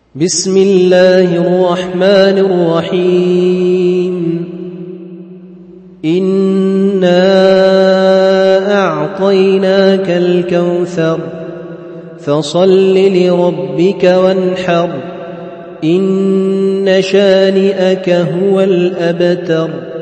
بسم الله الرحمن الرحيم إنا أعطيناك الكوثر فصل لربك وانحر إن شانئك هو الأبتر.